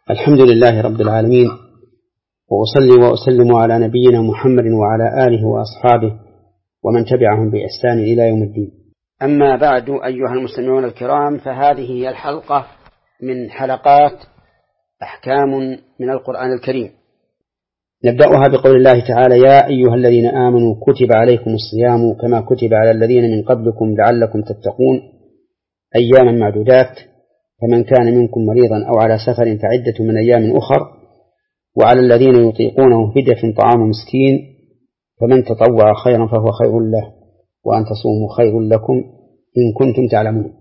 الحمد لله رب العالمين، وأصلي وأسلم على نبينا محمد وعلى آله وأصحابه ومن تبعهم بإحسان إلى يوم الدين. أما بعد، أيها المستمعون الكرام، فهذه هي الحلقة من حلقات أحكام من القرآن الكريم. نبدأها بقول الله تعالى: يا أيها الذين آمنوا كتب عليكم الصيام كما كتب على الذين من قبلكم لعلكم تتقون أياما معدودات، فمن كان منكم مريضا أو على سفر فعدة من أيام أخر، وعلى الذين يطيقونه فدية طعام مسكين، فمن تطوع خيرا فهو خير له، وأن تصوموا خير لكم إن كنتم تعلمون.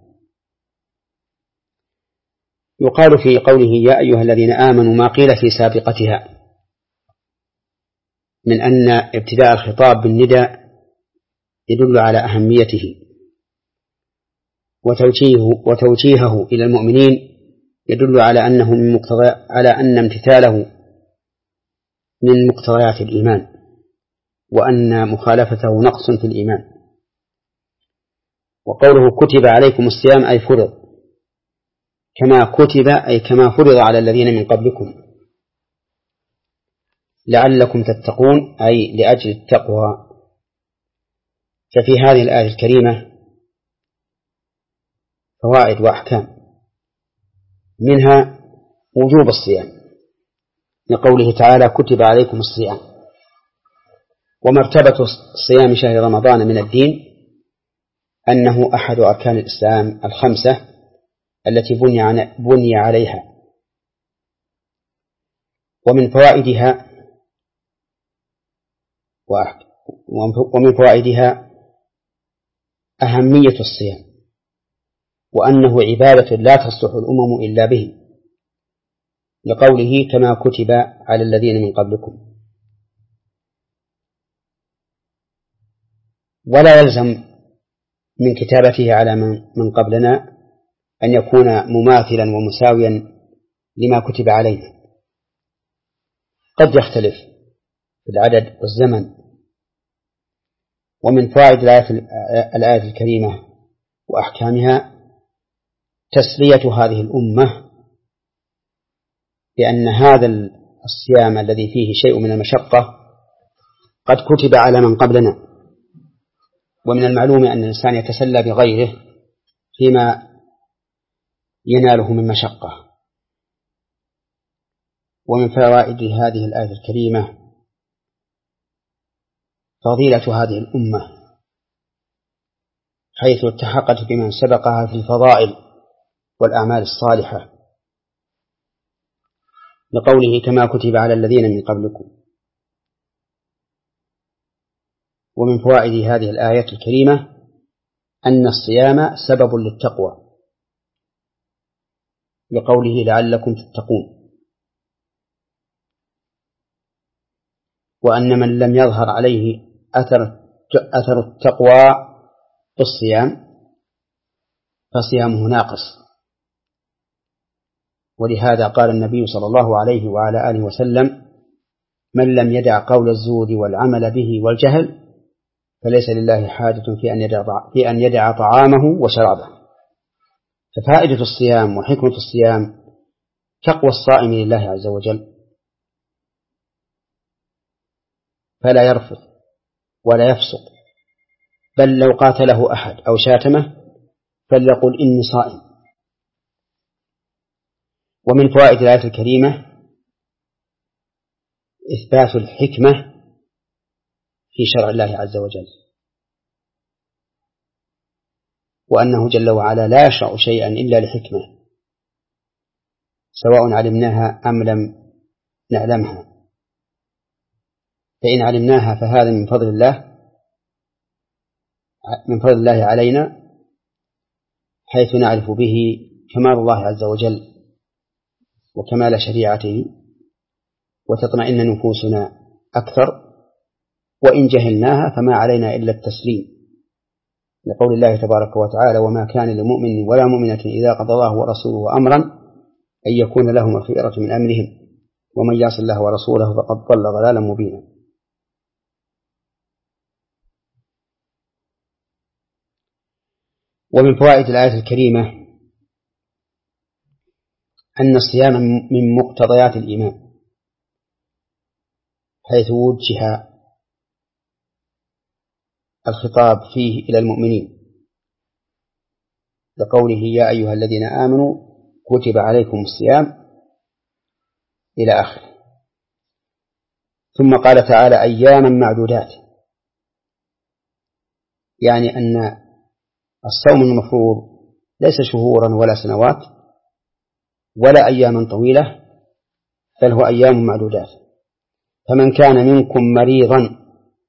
يقال في قوله يا أيها الذين آمنوا ما قيل في سابقتها من أن ابتداء الخطاب بالنداء يدل على أهميته، وتوجيهه إلى المؤمنين يدل على أنه على أن امتثاله من مقتضيات الإيمان، وأن مخالفته نقص في الإيمان. وقوله كتب عليكم الصيام أي فرض، كما كتب أي كما فرض على الذين من قبلكم، لعلكم تتقون أي لأجل التقوى. ففي هذه الآية الكريمة فوائد وأحكام، منها وجوب الصيام لقوله تعالى كتب عليكم الصيام، ومرتبة صيام شهر رمضان من الدين أنه أحد أركان الإسلام الخمسة التي بني عليها. ومن فوائدها أهمية الصيام، وأنه عبادة لا تصلح الأمم إلا به، لقوله كما كتب على الذين من قبلكم. ولا يلزم من كتابته على من قبلنا أن يكون مماثلا ومساويا لما كتب علينا، قد يختلف في العدد والزمن. ومن فوائد الآية الكريمة وأحكامها تسلية هذه الأمة بأن هذا الصيام الذي فيه شيء من المشقة قد كتب على من قبلنا. ومن المعلوم أن الإنسان يتسلى بغيره فيما يناله من مشقة. ومن فوائد هذه الآية الكريمة فضيلة هذه الأمة، حيث التحقت بمن سبقها في الفضائل والأعمال الصالحة، لقوله كما كتب على الذين من قبلكم. ومن فوائد هذه الآية الكريمة أن الصيام سبب للتقوى، لقوله لعلكم تتقون، وأن من لم يظهر عليه أثر التقوى بالصيام فصيامه ناقص. ولهذا قال النبي صلى الله عليه وعلى آله وسلم: من لم يدع قول الزور والعمل به والجهل فليس لله حاجة في أن يدع طعامه وشرابه. ففائدة الصيام وحكمة الصيام تقوى الصائم لله عز وجل، فلا يرفض ولا يفسق، بل لو قاتله أحد أو شاتمه فليقل إني صائم. ومن فوائد الآية الكريمة إثبات الحكمة في شرع الله عز وجل، وأنه جل وعلا لا يشرع شيئا إلا لحكمة، سواء علمناها أم لم نعلمها. فإن علمناها فهذا من فضل الله علينا، حيث نعرف به كمال الله عز وجل وكمال شريعته، وتطمئن نفوسنا أكثر. وإن جهلناها فما علينا إلا التسليم، لقول الله تبارك وتعالى: وما كان لمؤمن ولا مؤمنة إذا قضى الله ورسوله أمرا أن يكون لهم الخيرة من أمرهم ومن يعص الله ورسوله فقد ضل ضلالا مبينا. ومن فوائد الآية الكريمة أن الصيام من مقتضيات الإيمان، حيث وجه الخطاب فيه إلى المؤمنين لقوله يا أيها الذين آمنوا كتب عليكم الصيام إلى آخره. ثم قال تعالى أياما معدودات، يعني أن الصوم المفروض ليس شهورا ولا سنوات ولا أياما طويلة، بل هو أيام معدودات. فمن كان منكم مريضا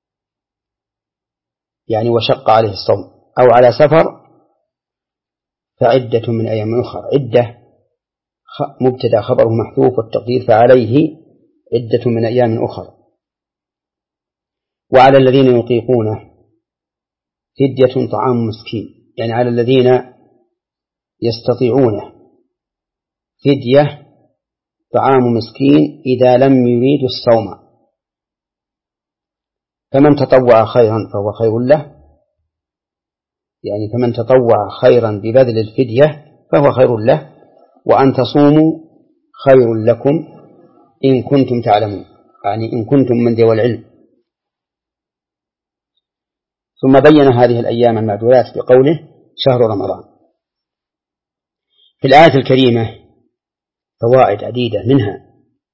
يعني وشق عليه الصوم أو على سفر فعدة من أيام أخرى. عدة مبتدأ خبره محذوف والتقدير فعليه عدة من أيام أخرى. وعلى الذين يطيقونه فدية طعام مسكين، يعني على الذين يستطيعونه فدية طعام مسكين إذا لم يريدوا الصوم. فمن تطوع خيرا فهو خير له، يعني فمن تطوع خيرا ببذل الفدية فهو خير له، وأن تصوموا خير لكم إن كنتم تعلمون، يعني إن كنتم من ذوي العلم. ثم بين هذه الأيام المعدودات بقوله شهر رمضان. في الآية الكريمة فوائد عديدة، منها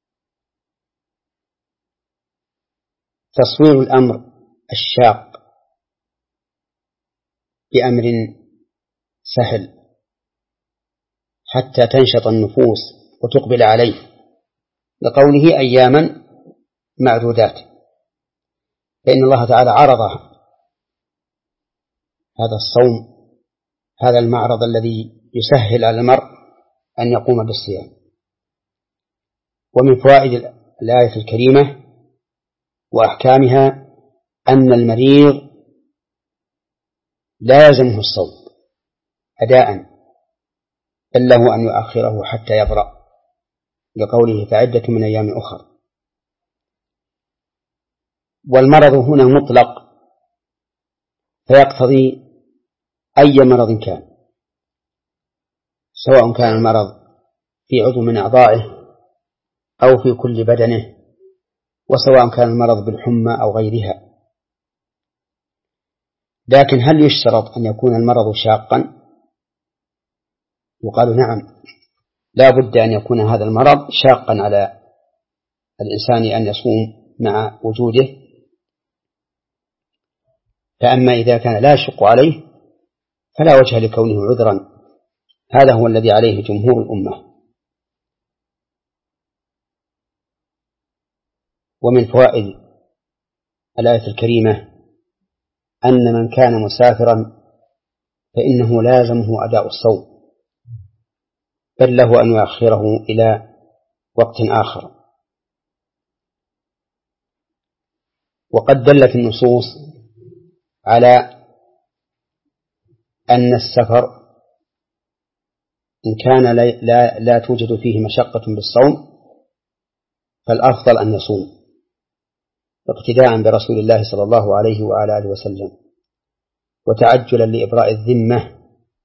تصوير الأمر الشاق بأمر سهل حتى تنشط النفوس وتقبل عليه، لقوله أياما معدودات، فإن الله تعالى عرض هذا الصوم، هذا المعرض الذي يسهل على المرء أن يقوم بالصيام. ومن فوائد الآية الكريمة وأحكامها أن المريض لا يلزمه الصوم أداء، بل له أن يؤخره حتى يبرأ، لقوله فعدة من أيام أخرى. والمرض هنا مطلق فيقتضي أي مرض كان، سواء كان المرض في عضو من أعضائه أو في كل بدنه، وسواء كان المرض بالحمى أو غيرها. لكن هل يشترط أن يكون المرض شاقا؟ يقال نعم، لا بد أن يكون هذا المرض شاقا على الإنسان أن يصوم مع وجوده. فأما إذا كان لا يشق عليه فلا وجه لكونه عذرا، هذا هو الذي عليه جمهور الأمة. ومن فوائد الآية الكريمة أن من كان مسافرا فإنه لازمه أداء الصوم، بل له أن يؤخره إلى وقت آخر. وقد دلت النصوص على أن السفر إن كان لا توجد فيه مشقة بالصوم فالأفضل أن يصوم، اقتداء برسول الله صلى الله عليه وعلى آله وسلم، وتعجلا لإبراء الذمة،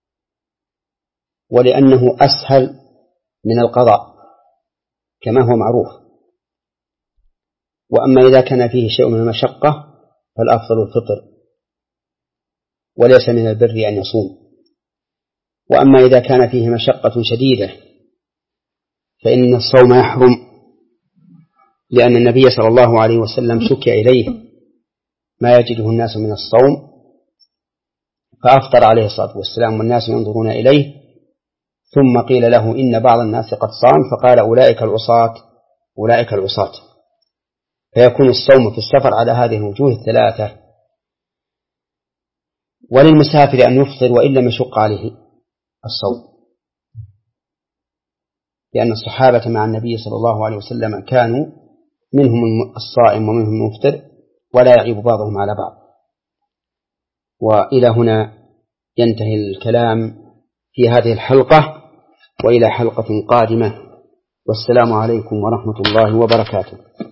ولأنه أسهل من القضاء كما هو معروف. وأما إذا كان فيه شيء من المشقة فالأفضل الفطر، وليس من البر أن يصوم. وأما إذا كان فيه مشقة شديدة فإن الصوم يحرم، لأن النبي صلى الله عليه وسلم شكي إليه ما يجده الناس من الصوم فأفطر عليه الصلاة والسلام والناس ينظرون إليه، ثم قيل له إن بعض الناس قد صام، فقال أولئك العصاة أولئك العصاة. فيكون الصوم في السفر على هذه الوجوه الثلاثة. وللمسافر أن يفطر وإن لم يشق عليه الصوم، لأن الصحابة مع النبي صلى الله عليه وسلم كانوا منهم الصائم ومنهم المفطر ولا يعيب بعضهم على بعض. وإلى هنا ينتهي الكلام في هذه الحلقة، وإلى حلقة قادمة، والسلام عليكم ورحمة الله وبركاته.